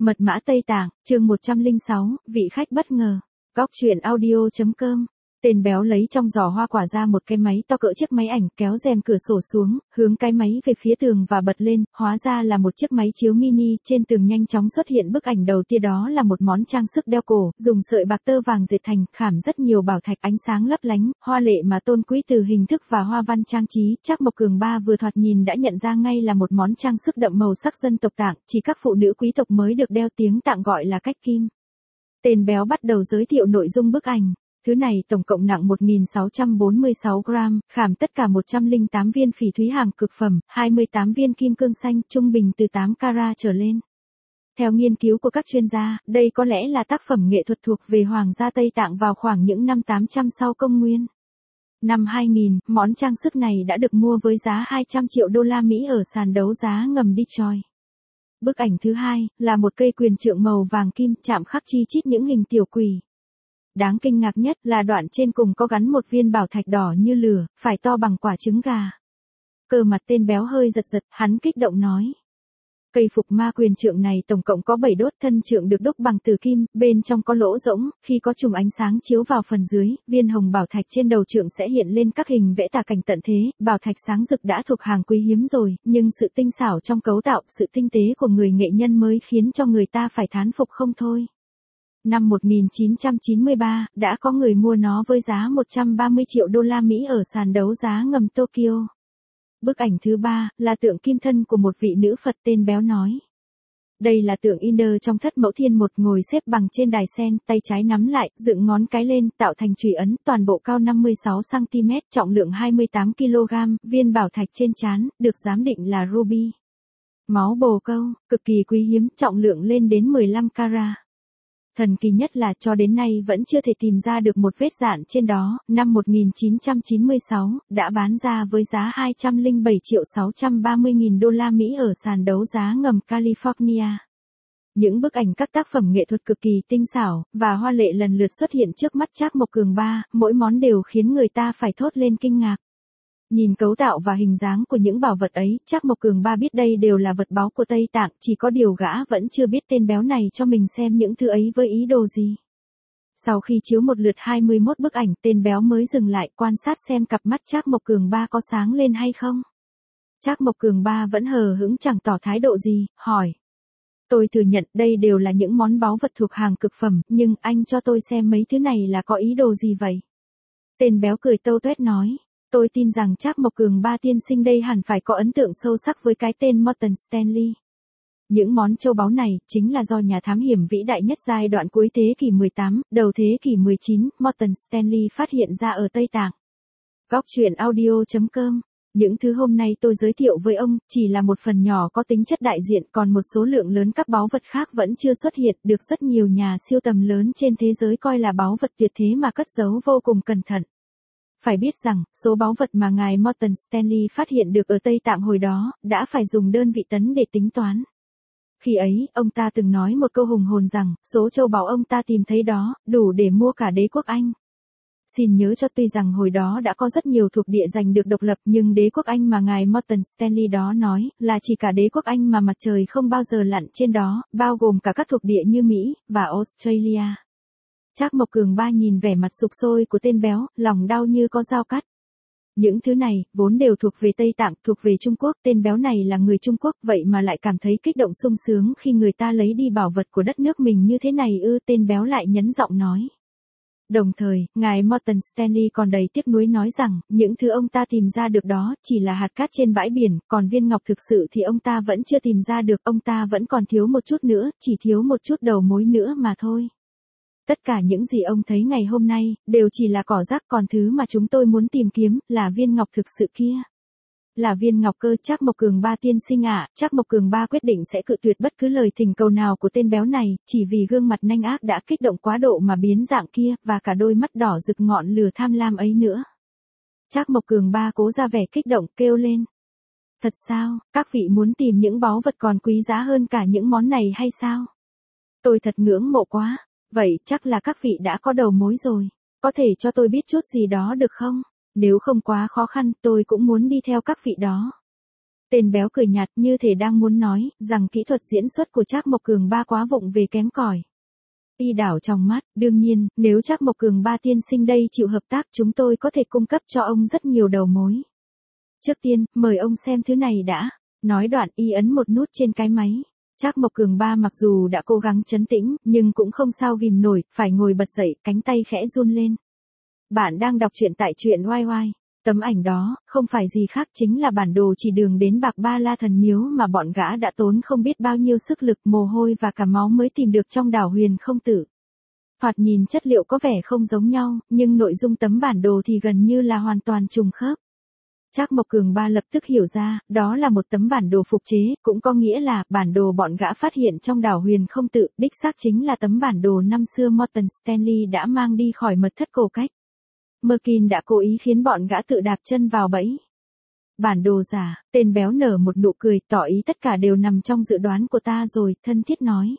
Mật mã Tây Tạng, chương 106, vị khách bất ngờ. Góc truyện audio.com. Tên béo lấy trong giỏ hoa quả ra một cái máy to cỡ chiếc máy ảnh, kéo rèm cửa sổ xuống, hướng cái máy về phía tường và bật lên, hóa ra là một chiếc máy chiếu mini, trên tường nhanh chóng xuất hiện bức ảnh đầu tiên, đó là một món trang sức đeo cổ, dùng sợi bạc tơ vàng dệt thành, khảm rất nhiều bảo thạch ánh sáng lấp lánh, hoa lệ mà tôn quý từ hình thức và hoa văn trang trí. Trác Mộc Cường Ba vừa thoạt nhìn đã nhận ra ngay là một món trang sức đậm màu sắc dân tộc Tạng, chỉ các phụ nữ quý tộc mới được đeo, tiếng Tạng gọi là cách kim. Tên béo bắt đầu giới thiệu nội dung bức ảnh. Thứ này tổng cộng nặng 1.646 gram, khảm tất cả 108 viên phỉ thúy hàng cực phẩm, 28 viên kim cương xanh, trung bình từ 8 carat trở lên. Theo nghiên cứu của các chuyên gia, đây có lẽ là tác phẩm nghệ thuật thuộc về Hoàng gia Tây Tạng vào khoảng những năm 800 sau công nguyên. Năm 2000, món trang sức này đã được mua với giá 200 triệu đô la Mỹ ở sàn đấu giá ngầm Detroit. Bức ảnh thứ hai là một cây quyền trượng màu vàng kim chạm khắc chi chít những hình tiểu quỷ. Đáng kinh ngạc nhất là đoạn trên cùng có gắn một viên bảo thạch đỏ như lửa, phải to bằng quả trứng gà. Cơ mặt tên béo hơi giật giật, hắn kích động nói. Cây phục ma quyền trượng này tổng cộng có 7 đốt, thân trượng được đúc bằng tử kim, bên trong có lỗ rỗng, khi có chùm ánh sáng chiếu vào phần dưới, viên hồng bảo thạch trên đầu trượng sẽ hiện lên các hình vẽ tả cảnh tận thế, bảo thạch sáng rực đã thuộc hàng quý hiếm rồi, nhưng sự tinh xảo trong cấu tạo, sự tinh tế của người nghệ nhân mới khiến cho người ta phải thán phục không thôi. Năm 1993, đã có người mua nó với giá 130 triệu đô la Mỹ ở sàn đấu giá ngầm Tokyo. Bức ảnh thứ ba là tượng kim thân của một vị nữ Phật, tên béo nói. Đây là tượng Inder trong Thất Mẫu Thiên, một ngồi xếp bằng trên đài sen, tay trái nắm lại, dựng ngón cái lên, tạo thành chùy ấn, toàn bộ cao 56 cm, trọng lượng 28 kg, viên bảo thạch trên trán, được giám định là ruby. Máu bồ câu, cực kỳ quý hiếm, trọng lượng lên đến 15 carat. Thần kỳ nhất là cho đến nay vẫn chưa thể tìm ra được một vết dạn trên đó. Năm 1996, đã bán ra với giá 207 triệu 630 nghìn đô la Mỹ ở sàn đấu giá ngầm California. Những bức ảnh các tác phẩm nghệ thuật cực kỳ tinh xảo và hoa lệ lần lượt xuất hiện trước mắt Trác Mộc Cường Ba, mỗi món đều khiến người ta phải thốt lên kinh ngạc. Nhìn cấu tạo và hình dáng của những bảo vật ấy, Trác Mộc Cường Ba biết đây đều là vật báu của Tây Tạng, chỉ có điều gã vẫn chưa biết tên béo này cho mình xem những thứ ấy với ý đồ gì. Sau khi chiếu một lượt 21 bức ảnh, tên béo mới dừng lại quan sát xem cặp mắt Trác Mộc Cường Ba có sáng lên hay không. Trác Mộc Cường Ba vẫn hờ hững chẳng tỏ thái độ gì, hỏi. Tôi thừa nhận đây đều là những món báu vật thuộc hàng cực phẩm, nhưng anh cho tôi xem mấy thứ này là có ý đồ gì vậy? Tên béo cười tâu tuét nói. Tôi tin rằng Trác Mộc Cường Ba tiên sinh đây hẳn phải có ấn tượng sâu sắc với cái tên Morton Stanley. Những món châu báu này chính là do nhà thám hiểm vĩ đại nhất giai đoạn cuối thế kỷ 18, đầu thế kỷ 19, Morton Stanley phát hiện ra ở Tây Tạng. Góc truyện audio.com. Những thứ hôm nay tôi giới thiệu với ông chỉ là một phần nhỏ có tính chất đại diện, còn một số lượng lớn các báu vật khác vẫn chưa xuất hiện, được rất nhiều nhà siêu tầm lớn trên thế giới coi là báu vật tuyệt thế mà cất giấu vô cùng cẩn thận. Phải biết rằng, số báu vật mà ngài Morton Stanley phát hiện được ở Tây Tạng hồi đó, đã phải dùng đơn vị tấn để tính toán. Khi ấy, ông ta từng nói một câu hùng hồn rằng, số châu báu ông ta tìm thấy đó, đủ để mua cả đế quốc Anh. Xin nhớ cho tuy rằng hồi đó đã có rất nhiều thuộc địa giành được độc lập, nhưng đế quốc Anh mà ngài Morton Stanley đó nói, là chỉ cả đế quốc Anh mà mặt trời không bao giờ lặn trên đó, bao gồm cả các thuộc địa như Mỹ, và Australia. Trác Mộc Cường Ba nhìn vẻ mặt sục sôi của tên béo, lòng đau như có dao cắt. Những thứ này, vốn đều thuộc về Tây Tạng, thuộc về Trung Quốc, tên béo này là người Trung Quốc, vậy mà lại cảm thấy kích động sung sướng khi người ta lấy đi bảo vật của đất nước mình như thế này ư? Tên béo lại nhấn giọng nói. Đồng thời, ngài Morton Stanley còn đầy tiếc nuối nói rằng, những thứ ông ta tìm ra được đó, chỉ là hạt cát trên bãi biển, còn viên ngọc thực sự thì ông ta vẫn chưa tìm ra được, ông ta vẫn còn thiếu một chút nữa, chỉ thiếu một chút đầu mối nữa mà thôi. Tất cả những gì ông thấy ngày hôm nay, đều chỉ là cỏ rác, còn thứ mà chúng tôi muốn tìm kiếm, là viên ngọc thực sự kia. Là viên ngọc cơ. Trác Mộc Cường Ba tiên sinh ạ. Trác Mộc Cường Ba quyết định sẽ cự tuyệt bất cứ lời thỉnh cầu nào của tên béo này, chỉ vì gương mặt nanh ác đã kích động quá độ mà biến dạng kia, và cả đôi mắt đỏ rực ngọn lửa tham lam ấy nữa. Trác Mộc Cường Ba cố ra vẻ kích động, kêu lên. Thật sao, các vị muốn tìm những báu vật còn quý giá hơn cả những món này hay sao? Tôi thật ngưỡng mộ quá. Vậy chắc là các vị đã có đầu mối rồi. Có thể cho tôi biết chút gì đó được không? Nếu không quá khó khăn, tôi cũng muốn đi theo các vị đó. Tên béo cười nhạt như thể đang muốn nói, rằng kỹ thuật diễn xuất của Trác Mộc Cường Ba quá vụng về kém cỏi. Y đảo trong mắt, đương nhiên, nếu Trác Mộc Cường Ba tiên sinh đây chịu hợp tác chúng tôi có thể cung cấp cho ông rất nhiều đầu mối. Trước tiên, mời ông xem thứ này đã. Nói đoạn Y ấn một nút trên cái máy. Trác Mộc Cường Ba mặc dù đã cố gắng trấn tĩnh, nhưng cũng không sao ghim nổi, phải ngồi bật dậy, cánh tay khẽ run lên. Bạn đang đọc truyện tại truyện YY. Tấm ảnh đó, không phải gì khác chính là bản đồ chỉ đường đến Bạc Ba La Thần Miếu mà bọn gã đã tốn không biết bao nhiêu sức lực, mồ hôi và cả máu mới tìm được trong đảo Huyền Không Tử. Thoạt nhìn chất liệu có vẻ không giống nhau, nhưng nội dung tấm bản đồ thì gần như là hoàn toàn trùng khớp. Trác Mộc Cường Ba lập tức hiểu ra, đó là một tấm bản đồ phục chế, cũng có nghĩa là bản đồ bọn gã phát hiện trong đảo Huyền Không Tự, đích xác chính là tấm bản đồ năm xưa Morton Stanley đã mang đi khỏi mật thất cổ cách. Merkin đã cố ý khiến bọn gã tự đạp chân vào bẫy. Bản đồ giả, tên béo nở một nụ cười, tỏ ý tất cả đều nằm trong dự đoán của ta rồi, thân thiết nói.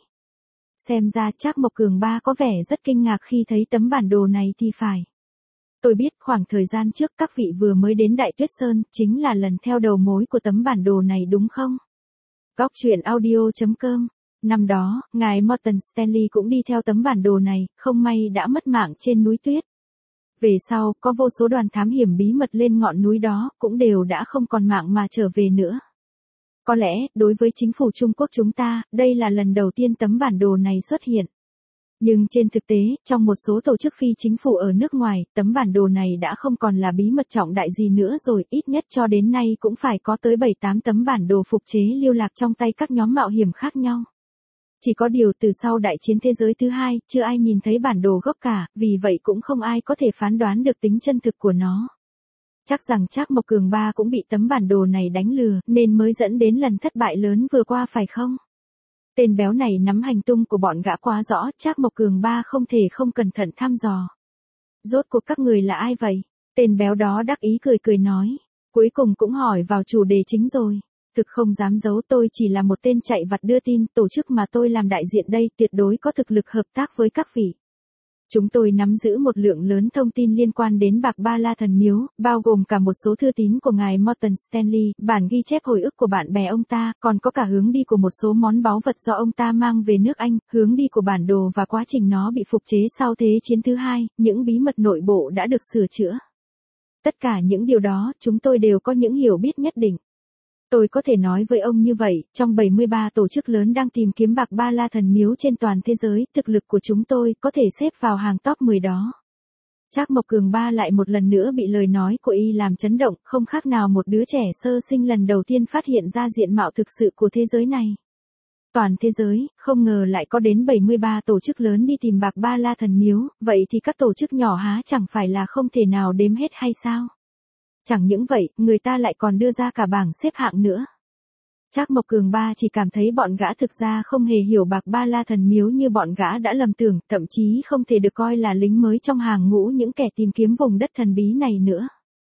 Xem ra Trác Mộc Cường Ba có vẻ rất kinh ngạc khi thấy tấm bản đồ này thì phải. Tôi biết khoảng thời gian trước các vị vừa mới đến Đại Tuyết Sơn, chính là lần theo đầu mối của tấm bản đồ này đúng không? Góc truyện audio.com. Năm đó, ngài Morton Stanley cũng đi theo tấm bản đồ này, không may đã mất mạng trên núi tuyết. Về sau, có vô số đoàn thám hiểm bí mật lên ngọn núi đó, cũng đều đã không còn mạng mà trở về nữa. Có lẽ, đối với chính phủ Trung Quốc chúng ta, đây là lần đầu tiên tấm bản đồ này xuất hiện. Nhưng trên thực tế, trong một số tổ chức phi chính phủ ở nước ngoài, tấm bản đồ này đã không còn là bí mật trọng đại gì nữa rồi, ít nhất cho đến nay cũng phải có tới 7-8 tấm bản đồ phục chế lưu lạc trong tay các nhóm mạo hiểm khác nhau. Chỉ có điều từ sau Đại chiến thế giới thứ hai, chưa ai nhìn thấy bản đồ gốc cả, vì vậy cũng không ai có thể phán đoán được tính chân thực của nó. Chắc rằng Trác Mộc Cường Ba cũng bị tấm bản đồ này đánh lừa, nên mới dẫn đến lần thất bại lớn vừa qua phải không? Tên béo này nắm hành tung của bọn gã quá rõ, Trác Mộc Cường Ba không thể không cẩn thận thăm dò. Rốt cuộc các người là ai vậy? Tên béo đó đắc ý cười cười nói. Cuối cùng cũng hỏi vào chủ đề chính rồi. Thực không dám giấu, tôi chỉ là một tên chạy vặt đưa tin, tổ chức mà tôi làm đại diện đây tuyệt đối có thực lực hợp tác với các vị. Chúng tôi nắm giữ một lượng lớn thông tin liên quan đến Bạc Ba La Thần Miếu, bao gồm cả một số thư tín của ngài Morton Stanley, bản ghi chép hồi ức của bạn bè ông ta, còn có cả hướng đi của một số món báu vật do ông ta mang về nước Anh, hướng đi của bản đồ và quá trình nó bị phục chế sau Thế chiến thứ hai, những bí mật nội bộ đã được sửa chữa. Tất cả những điều đó, chúng tôi đều có những hiểu biết nhất định. Tôi có thể nói với ông như vậy, trong 73 tổ chức lớn đang tìm kiếm Bạc Ba La Thần Miếu trên toàn thế giới, thực lực của chúng tôi có thể xếp vào hàng top 10 đó. Trác Mộc Cường Ba lại một lần nữa bị lời nói của Y làm chấn động, không khác nào một đứa trẻ sơ sinh lần đầu tiên phát hiện ra diện mạo thực sự của thế giới này. Toàn thế giới, không ngờ lại có đến 73 tổ chức lớn đi tìm Bạc Ba La Thần Miếu, vậy thì các tổ chức nhỏ há chẳng phải là không thể nào đếm hết hay sao? Chẳng những vậy, người ta lại còn đưa ra cả bảng xếp hạng nữa. Trác Mộc Cường Ba chỉ cảm thấy bọn gã thực ra không hề hiểu Bạc Ba La Thần Miếu như bọn gã đã lầm tưởng, thậm chí không thể được coi là lính mới trong hàng ngũ những kẻ tìm kiếm vùng đất thần bí này nữa.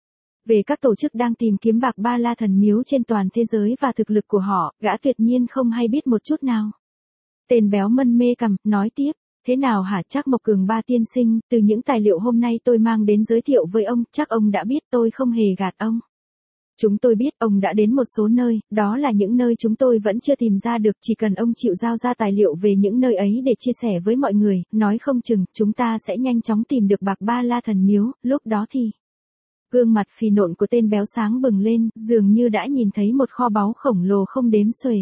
Về các tổ chức đang tìm kiếm Bạc Ba La Thần Miếu trên toàn thế giới và thực lực của họ, gã tuyệt nhiên không hay biết một chút nào. Tên béo mân mê cằm, nói tiếp. Thế nào hả Trác Mộc Cường Ba tiên sinh, từ những tài liệu hôm nay tôi mang đến giới thiệu với ông, chắc ông đã biết tôi không hề gạt ông. Chúng tôi biết ông đã đến một số nơi, đó là những nơi chúng tôi vẫn chưa tìm ra được, chỉ cần ông chịu giao ra tài liệu về những nơi ấy để chia sẻ với mọi người, nói không chừng, chúng ta sẽ nhanh chóng tìm được Bạc Ba La Thần Miếu, lúc đó thì... Gương mặt phì nộn của tên béo sáng bừng lên, dường như đã nhìn thấy một kho báu khổng lồ không đếm xuể.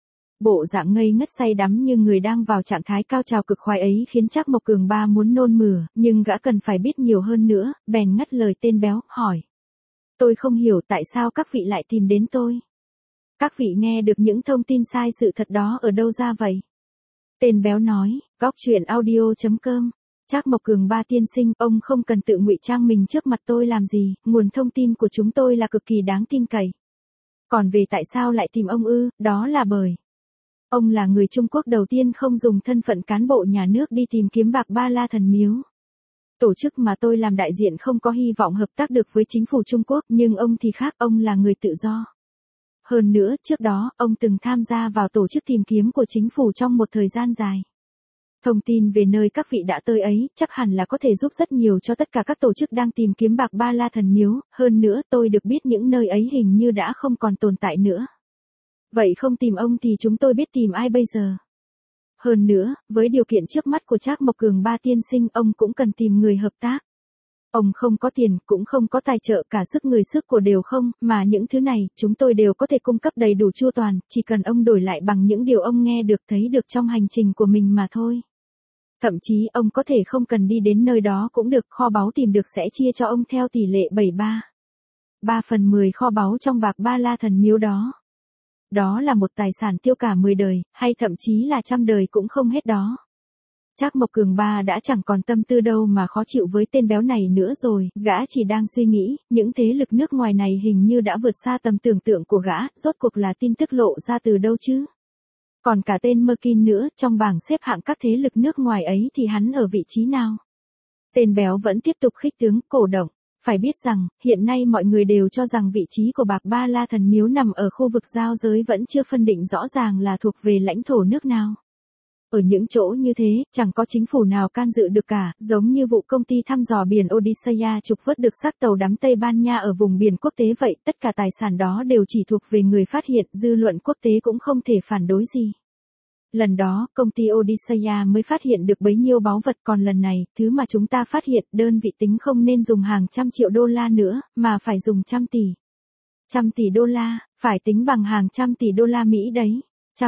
Bộ dạng ngây ngất say đắm như người đang vào trạng thái cao trào cực khoái ấy khiến Trác Mộc Cường Ba muốn nôn mửa, nhưng gã cần phải biết nhiều hơn nữa, bèn ngắt lời tên béo, hỏi. Tôi không hiểu tại sao các vị lại tìm đến tôi. Các vị nghe được những thông tin sai sự thật đó ở đâu ra vậy? Tên béo nói, góc truyện audio.com. Trác Mộc Cường Ba tiên sinh, ông không cần tự ngụy trang mình trước mặt tôi làm gì, nguồn thông tin của chúng tôi là cực kỳ đáng tin cậy. Còn về tại sao lại tìm ông ư, đó là bởi ông là người Trung Quốc đầu tiên không dùng thân phận cán bộ nhà nước đi tìm kiếm Bạc Ba La Thần Miếu. Tổ chức mà tôi làm đại diện không có hy vọng hợp tác được với chính phủ Trung Quốc, nhưng ông thì khác, ông là người tự do. Hơn nữa, trước đó, ông từng tham gia vào tổ chức tìm kiếm của chính phủ trong một thời gian dài. Thông tin về nơi các vị đã tới ấy, chắc hẳn là có thể giúp rất nhiều cho tất cả các tổ chức đang tìm kiếm bạc ba la thần miếu, hơn nữa tôi được biết những nơi ấy hình như đã không còn tồn tại nữa. Vậy không tìm ông thì chúng tôi biết tìm ai bây giờ? Hơn nữa, với điều kiện trước mắt của Trác Mộc Cường ba tiên sinh, ông cũng cần tìm người hợp tác. Ông không có tiền, cũng không có tài trợ, cả sức người sức của đều không, mà những thứ này, chúng tôi đều có thể cung cấp đầy đủ chu toàn, chỉ cần ông đổi lại bằng những điều ông nghe được thấy được trong hành trình của mình mà thôi. Thậm chí ông có thể không cần đi đến nơi đó cũng được, kho báu tìm được sẽ chia cho ông theo tỷ lệ 3/10 kho báu trong bạc ba la thần miếu đó. Đó là một tài sản tiêu cả 10 đời, hay thậm chí là trăm đời cũng không hết đó. Trác Mộc Cường ba đã chẳng còn tâm tư đâu mà khó chịu với tên béo này nữa rồi, gã chỉ đang suy nghĩ, những thế lực nước ngoài này hình như đã vượt xa tầm tưởng tượng của gã, rốt cuộc là tin tức lộ ra từ đâu chứ? Còn cả tên Merkin nữa, trong bảng xếp hạng các thế lực nước ngoài ấy thì hắn ở vị trí nào? Tên béo vẫn tiếp tục khích tướng, cổ động. Phải biết rằng, hiện nay mọi người đều cho rằng vị trí của bạc ba la thần miếu nằm ở khu vực giao giới vẫn chưa phân định rõ ràng là thuộc về lãnh thổ nước nào. Ở những chỗ như thế, chẳng có chính phủ nào can dự được cả, giống như vụ công ty thăm dò biển Odisseia trục vớt được xác tàu đắm Tây Ban Nha ở vùng biển quốc tế vậy, tất cả tài sản đó đều chỉ thuộc về người phát hiện, dư luận quốc tế cũng không thể phản đối gì. Lần đó, công ty Odisseia mới phát hiện được bấy nhiêu báu vật, còn lần này, thứ mà chúng ta phát hiện, đơn vị tính không nên dùng hàng trăm triệu đô la nữa, mà phải dùng trăm tỷ. Trăm tỷ đô la, phải tính bằng hàng trăm tỷ đô la Mỹ đấy.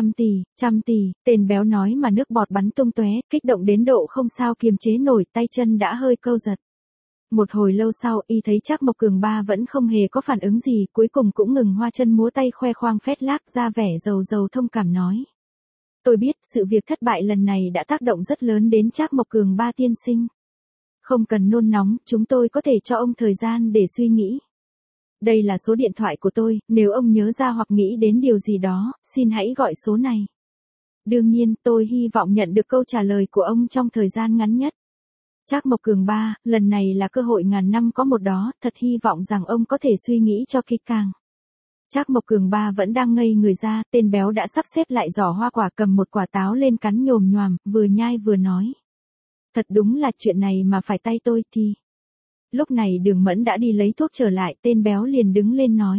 Trăm tỷ, tên béo nói mà nước bọt bắn tung tóe, kích động đến độ không sao kiềm chế nổi, tay chân đã hơi câu giật. Một hồi lâu sau, y thấy Trác Mộc Cường ba vẫn không hề có phản ứng gì, cuối cùng cũng ngừng hoa chân múa tay khoe khoang phét lác, ra vẻ giàu thông cảm nói. Tôi biết, sự việc thất bại lần này đã tác động rất lớn đến Trác Mộc Cường ba tiên sinh. Không cần nôn nóng, chúng tôi có thể cho ông thời gian để suy nghĩ. Đây là số điện thoại của tôi, nếu ông nhớ ra hoặc nghĩ đến điều gì đó, xin hãy gọi số này. Đương nhiên, tôi hy vọng nhận được câu trả lời của ông trong thời gian ngắn nhất. Trác Mộc Cường ba, lần này là cơ hội ngàn năm có một đó, thật hy vọng rằng ông có thể suy nghĩ cho kỹ càng. Trác Mộc Cường ba vẫn đang ngây người ra, tên béo đã sắp xếp lại giỏ hoa quả, cầm một quả táo lên cắn nhồm nhoàm, vừa nhai vừa nói. Thật đúng là chuyện này mà phải tay tôi thì... Lúc này Đường Mẫn đã đi lấy thuốc trở lại, tên béo liền đứng lên nói.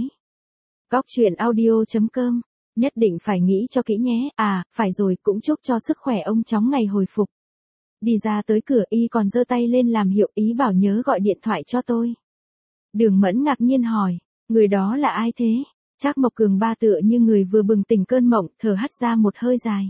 Góc truyện audio.com, nhất định phải nghĩ cho kỹ nhé, phải rồi, cũng chúc cho sức khỏe ông chóng ngày hồi phục. Đi ra tới cửa y còn giơ tay lên làm hiệu ý bảo nhớ gọi điện thoại cho tôi. Đường Mẫn ngạc nhiên hỏi, người đó là ai thế? Trác Mộc Cường ba tựa như người vừa bừng tỉnh cơn mộng, thở hắt ra một hơi dài.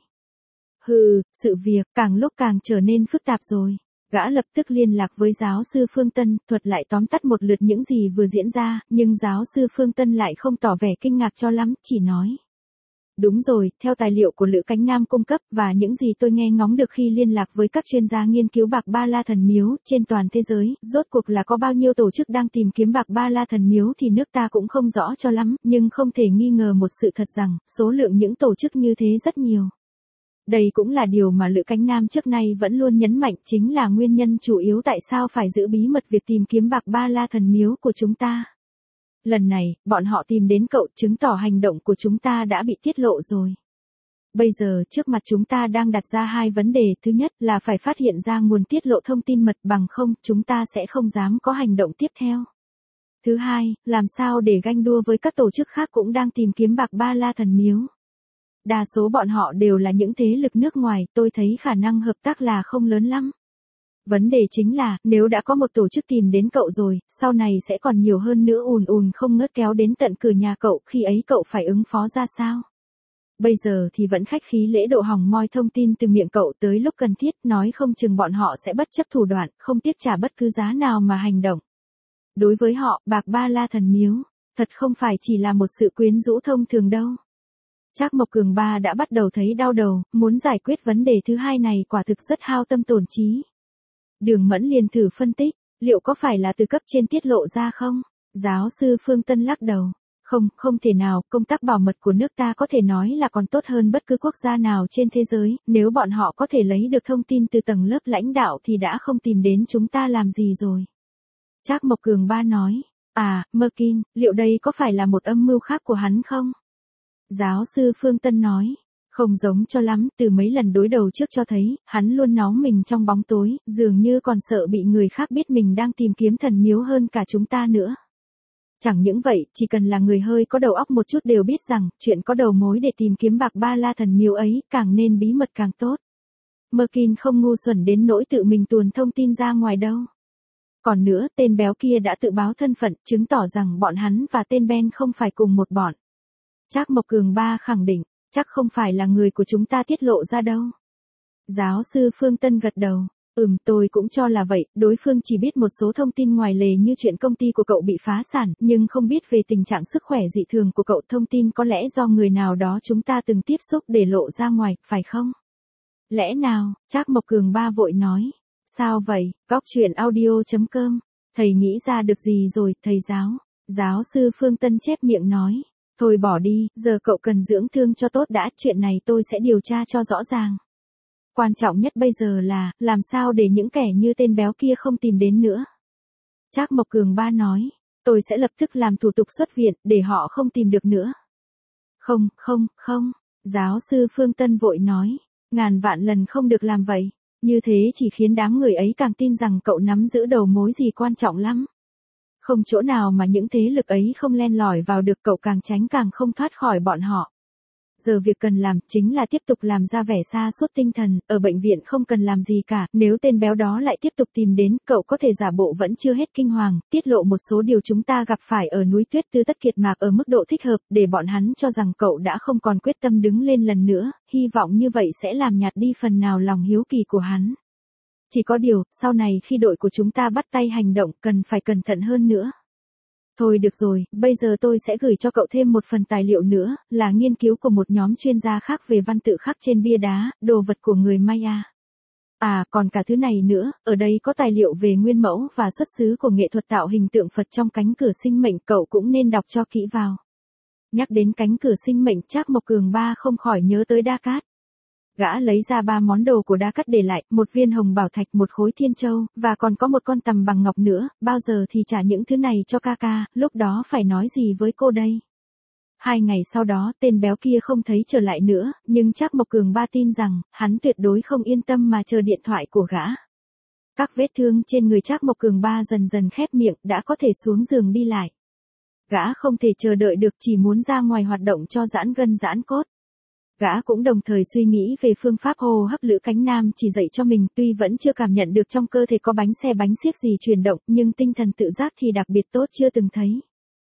Sự việc càng lúc càng trở nên phức tạp rồi. Gã lập tức liên lạc với giáo sư Phương Tân, thuật lại tóm tắt một lượt những gì vừa diễn ra, nhưng giáo sư Phương Tân lại không tỏ vẻ kinh ngạc cho lắm, chỉ nói. Đúng rồi, theo tài liệu của Lữ Cánh Nam cung cấp, và những gì tôi nghe ngóng được khi liên lạc với các chuyên gia nghiên cứu bạc ba la thần miếu, trên toàn thế giới, rốt cuộc là có bao nhiêu tổ chức đang tìm kiếm bạc ba la thần miếu thì nước ta cũng không rõ cho lắm, nhưng không thể nghi ngờ một sự thật rằng, số lượng những tổ chức như thế rất nhiều. Đây cũng là điều mà Lữ Cánh Nam trước nay vẫn luôn nhấn mạnh, chính là nguyên nhân chủ yếu tại sao phải giữ bí mật việc tìm kiếm bạc ba la thần miếu của chúng ta. Lần này, bọn họ tìm đến cậu, chứng tỏ hành động của chúng ta đã bị tiết lộ rồi. Bây giờ, trước mặt chúng ta đang đặt ra hai vấn đề, thứ nhất là phải phát hiện ra nguồn tiết lộ thông tin mật, bằng không, chúng ta sẽ không dám có hành động tiếp theo. Thứ hai, làm sao để ganh đua với các tổ chức khác cũng đang tìm kiếm bạc ba la thần miếu. Đa số bọn họ đều là những thế lực nước ngoài, tôi thấy khả năng hợp tác là không lớn lắm. Vấn đề chính là, nếu đã có một tổ chức tìm đến cậu rồi, sau này sẽ còn nhiều hơn nữa ùn không ngớt kéo đến tận cửa nhà cậu, khi ấy cậu phải ứng phó ra sao? Bây giờ thì vẫn khách khí lễ độ hỏng moi thông tin từ miệng cậu, tới lúc cần thiết, nói không chừng bọn họ sẽ bất chấp thủ đoạn, không tiếc trả bất cứ giá nào mà hành động. Đối với họ, bạc ba la thần miếu, thật không phải chỉ là một sự quyến rũ thông thường đâu. Trác Mộc Cường ba đã bắt đầu thấy đau đầu, muốn giải quyết vấn đề thứ hai này quả thực rất hao tâm tổn trí. Đường Mẫn liền thử phân tích, liệu có phải là từ cấp trên tiết lộ ra không? Giáo sư Phương Tân lắc đầu. Không thể nào, công tác bảo mật của nước ta có thể nói là còn tốt hơn bất cứ quốc gia nào trên thế giới, nếu bọn họ có thể lấy được thông tin từ tầng lớp lãnh đạo thì đã không tìm đến chúng ta làm gì rồi. Trác Mộc Cường ba nói, Merkin, liệu đây có phải là một âm mưu khác của hắn không? Giáo sư Phương Tân nói, Không giống cho lắm, từ mấy lần đối đầu trước cho thấy, hắn luôn náu mình trong bóng tối, dường như còn sợ bị người khác biết mình đang tìm kiếm thần miếu hơn cả chúng ta nữa. Chẳng những vậy, chỉ cần là người hơi có đầu óc một chút đều biết rằng, chuyện có đầu mối để tìm kiếm bạc ba la thần miếu ấy, càng nên bí mật càng tốt. Merkin không ngu xuẩn đến nỗi tự mình tuồn thông tin ra ngoài đâu. Còn nữa, tên béo kia đã tự báo thân phận, chứng tỏ rằng bọn hắn và tên Ben không phải cùng một bọn. Trác Mộc Cường Ba khẳng định, chắc không phải là người của chúng ta tiết lộ ra đâu. Giáo sư Phương Tân gật đầu. Tôi cũng cho là vậy, đối phương chỉ biết một số thông tin ngoài lề như chuyện công ty của cậu bị phá sản, nhưng không biết về tình trạng sức khỏe dị thường của cậu. Thông tin có lẽ do người nào đó chúng ta từng tiếp xúc để lộ ra ngoài, phải không? Lẽ nào, Trác Mộc Cường Ba vội nói. Sao vậy, Cóc Truyện Audio.com, thầy nghĩ ra được gì rồi, thầy giáo? Giáo sư Phương Tân chép miệng nói. Thôi bỏ đi, giờ cậu cần dưỡng thương cho tốt đã, chuyện này tôi sẽ điều tra cho rõ ràng. Quan trọng nhất bây giờ là, làm sao để những kẻ như tên béo kia không tìm đến nữa. Trác Mộc Cường Ba nói, tôi sẽ lập tức làm thủ tục xuất viện, để họ không tìm được nữa. Không, giáo sư Phương Tân vội nói, ngàn vạn lần không được làm vậy, như thế chỉ khiến đám người ấy càng tin rằng cậu nắm giữ đầu mối gì quan trọng lắm. Không chỗ nào mà những thế lực ấy không len lỏi vào được, cậu càng tránh càng không thoát khỏi bọn họ. Giờ việc cần làm chính là tiếp tục làm ra vẻ sa sút tinh thần, ở bệnh viện không cần làm gì cả, nếu tên béo đó lại tiếp tục tìm đến, cậu có thể giả bộ vẫn chưa hết kinh hoàng, tiết lộ một số điều chúng ta gặp phải ở núi Tuyết Tư Tất Kiệt Mạc ở mức độ thích hợp, để bọn hắn cho rằng cậu đã không còn quyết tâm đứng lên lần nữa, hy vọng như vậy sẽ làm nhạt đi phần nào lòng hiếu kỳ của hắn. Chỉ có điều, sau này khi đội của chúng ta bắt tay hành động, cần phải cẩn thận hơn nữa. Thôi được rồi, bây giờ tôi sẽ gửi cho cậu thêm một phần tài liệu nữa, là nghiên cứu của một nhóm chuyên gia khác về văn tự khắc trên bia đá, đồ vật của người Maya. À, còn cả thứ này nữa, ở đây có tài liệu về nguyên mẫu và xuất xứ của nghệ thuật tạo hình tượng Phật trong cánh cửa sinh mệnh, cậu cũng nên đọc cho kỹ vào. Nhắc đến cánh cửa sinh mệnh, Trác Mộc Cường Ba không khỏi nhớ tới Đa Cát. Gã lấy ra 3 món đồ của Đa Cát để lại, một viên hồng bảo thạch, một khối thiên châu, và còn có một con tằm bằng ngọc nữa, bao giờ thì trả những thứ này cho ca ca, lúc đó phải nói gì với cô đây? 2 ngày sau đó, tên béo kia không thấy trở lại nữa, nhưng Trác Mộc Cường Ba tin rằng, hắn tuyệt đối không yên tâm mà chờ điện thoại của gã. Các vết thương trên người Trác Mộc Cường Ba dần dần khép miệng, đã có thể xuống giường đi lại. Gã không thể chờ đợi được, chỉ muốn ra ngoài hoạt động cho giãn gân giãn cốt. Gã cũng đồng thời suy nghĩ về phương pháp hô hấp Lữ Cánh Nam chỉ dạy cho mình, tuy vẫn chưa cảm nhận được trong cơ thể có bánh xe bánh xiếc gì chuyển động, nhưng tinh thần tự giác thì đặc biệt tốt chưa từng thấy.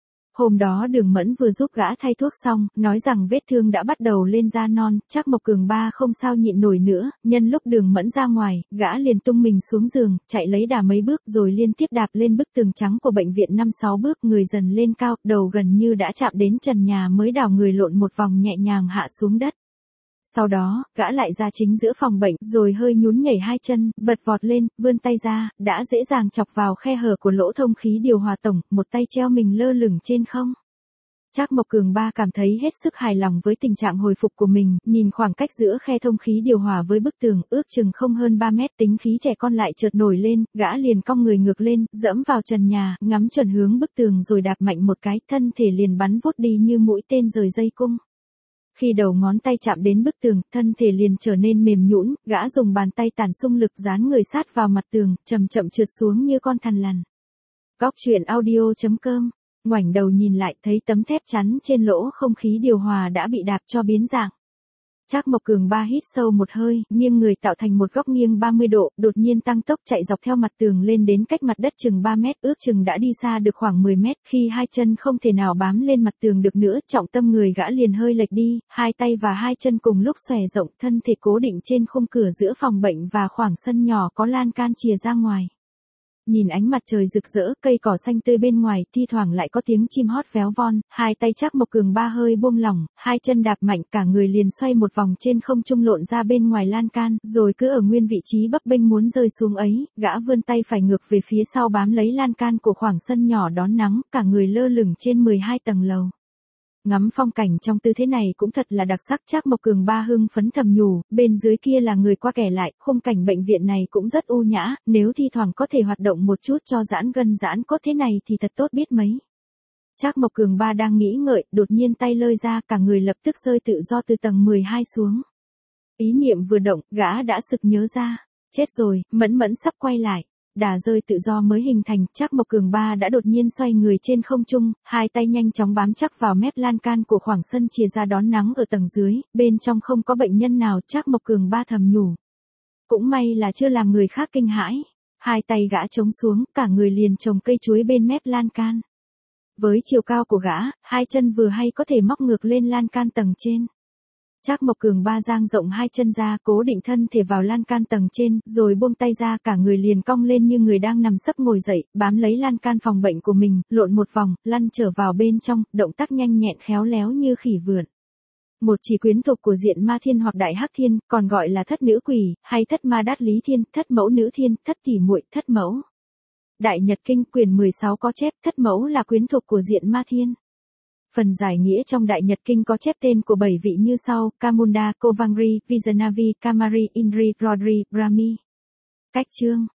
Hôm đó Đường Mẫn vừa giúp gã thay thuốc xong, nói rằng vết thương đã bắt đầu lên da non, Trác Mộc Cường Ba không sao nhịn nổi nữa, nhân lúc Đường Mẫn ra ngoài, gã liền tung mình xuống giường, chạy lấy đà mấy bước rồi liên tiếp đạp lên bức tường trắng của bệnh viện 5-6 bước, người dần lên cao, đầu gần như đã chạm đến trần nhà mới đảo người lộn một vòng nhẹ nhàng hạ xuống đất. Sau đó, gã lại ra chính giữa phòng bệnh, rồi hơi nhún nhảy 2 chân, bật vọt lên, vươn tay ra, đã dễ dàng chọc vào khe hở của lỗ thông khí điều hòa tổng, một tay treo mình lơ lửng trên không. Trác Mộc Cường Ba cảm thấy hết sức hài lòng với tình trạng hồi phục của mình, nhìn khoảng cách giữa khe thông khí điều hòa với bức tường, ước chừng không hơn 3 mét, tính khí trẻ con lại chợt nổi lên, gã liền cong người ngược lên, dẫm vào trần nhà, ngắm chuẩn hướng bức tường rồi đạp mạnh một cái, thân thể liền bắn vút đi như mũi tên rời dây cung. Khi đầu ngón tay chạm đến bức tường, thân thể liền trở nên mềm nhũn, gã dùng bàn tay tản xung lực dán người sát vào mặt tường, chậm chậm trượt xuống như con thằn lằn. Cóc Truyện Audio.com, ngoảnh đầu nhìn lại thấy tấm thép chắn trên lỗ không khí điều hòa đã bị đạp cho biến dạng. Trác Mộc Cường Ba hít sâu một hơi, nghiêng người tạo thành một góc nghiêng 30 độ, đột nhiên tăng tốc chạy dọc theo mặt tường lên đến cách mặt đất chừng 3 mét, ước chừng đã đi xa được khoảng 10 mét, khi 2 chân không thể nào bám lên mặt tường được nữa, trọng tâm người gã liền hơi lệch đi, 2 tay và 2 chân cùng lúc xòe rộng, thân thể cố định trên khung cửa giữa phòng bệnh và khoảng sân nhỏ có lan can chìa ra ngoài. Nhìn ánh mặt trời rực rỡ, cây cỏ xanh tươi bên ngoài, thi thoảng lại có tiếng chim hót véo von, 2 tay Trác Mộc Cường Ba hơi buông lỏng, 2 chân đạp mạnh, cả người liền xoay một vòng trên không trung lộn ra bên ngoài lan can, rồi cứ ở nguyên vị trí bấp bênh muốn rơi xuống ấy, gã vươn tay phải ngược về phía sau bám lấy lan can của khoảng sân nhỏ đón nắng, cả người lơ lửng trên 12 tầng lầu. Ngắm phong cảnh trong tư thế này cũng thật là đặc sắc, Trác Mộc Cường Ba hưng phấn thầm nhủ, bên dưới kia là người qua kẻ lại, khung cảnh bệnh viện này cũng rất u nhã, nếu thi thoảng có thể hoạt động một chút cho giãn gân giãn cốt thế này thì thật tốt biết mấy. Trác Mộc Cường Ba đang nghĩ ngợi, đột nhiên tay lơi ra, cả người lập tức rơi tự do từ tầng 12 xuống. Ý niệm vừa động, gã đã sực nhớ ra. Chết rồi, Mẫn Mẫn sắp quay lại. Đà rơi tự do mới hình thành, Trác Mộc Cường Ba đã đột nhiên xoay người trên không trung, hai tay nhanh chóng bám chắc vào mép lan can của khoảng sân chìa ra đón nắng ở tầng dưới, bên trong không có bệnh nhân nào, Trác Mộc Cường Ba thầm nhủ. Cũng may là chưa làm người khác kinh hãi. Hai tay gã chống xuống, cả người liền trồng cây chuối bên mép lan can. Với chiều cao của gã, hai chân vừa hay có thể móc ngược lên lan can tầng trên. Trác Mộc Cường Ba dang rộng hai chân ra, cố định thân thể vào lan can tầng trên, rồi buông tay ra, cả người liền cong lên như người đang nằm sấp ngồi dậy, bám lấy lan can phòng bệnh của mình, lộn một vòng, lăn trở vào bên trong, động tác nhanh nhẹn khéo léo như khỉ vượn. Một chỉ quyến thuộc của diện ma thiên hoặc đại hắc thiên, còn gọi là thất nữ quỷ, hay thất ma đát lý thiên, thất mẫu nữ thiên, thất tỷ muội, thất mẫu. Đại Nhật Kinh quyển 16 có chép thất mẫu là quyến thuộc của diện ma thiên. Phần giải nghĩa trong Đại Nhật Kinh có chép tên của 7 vị như sau: Kamunda, Kovangri, Vijanavi, Kamari, Indri, Rodri, Brahmi. Cách chương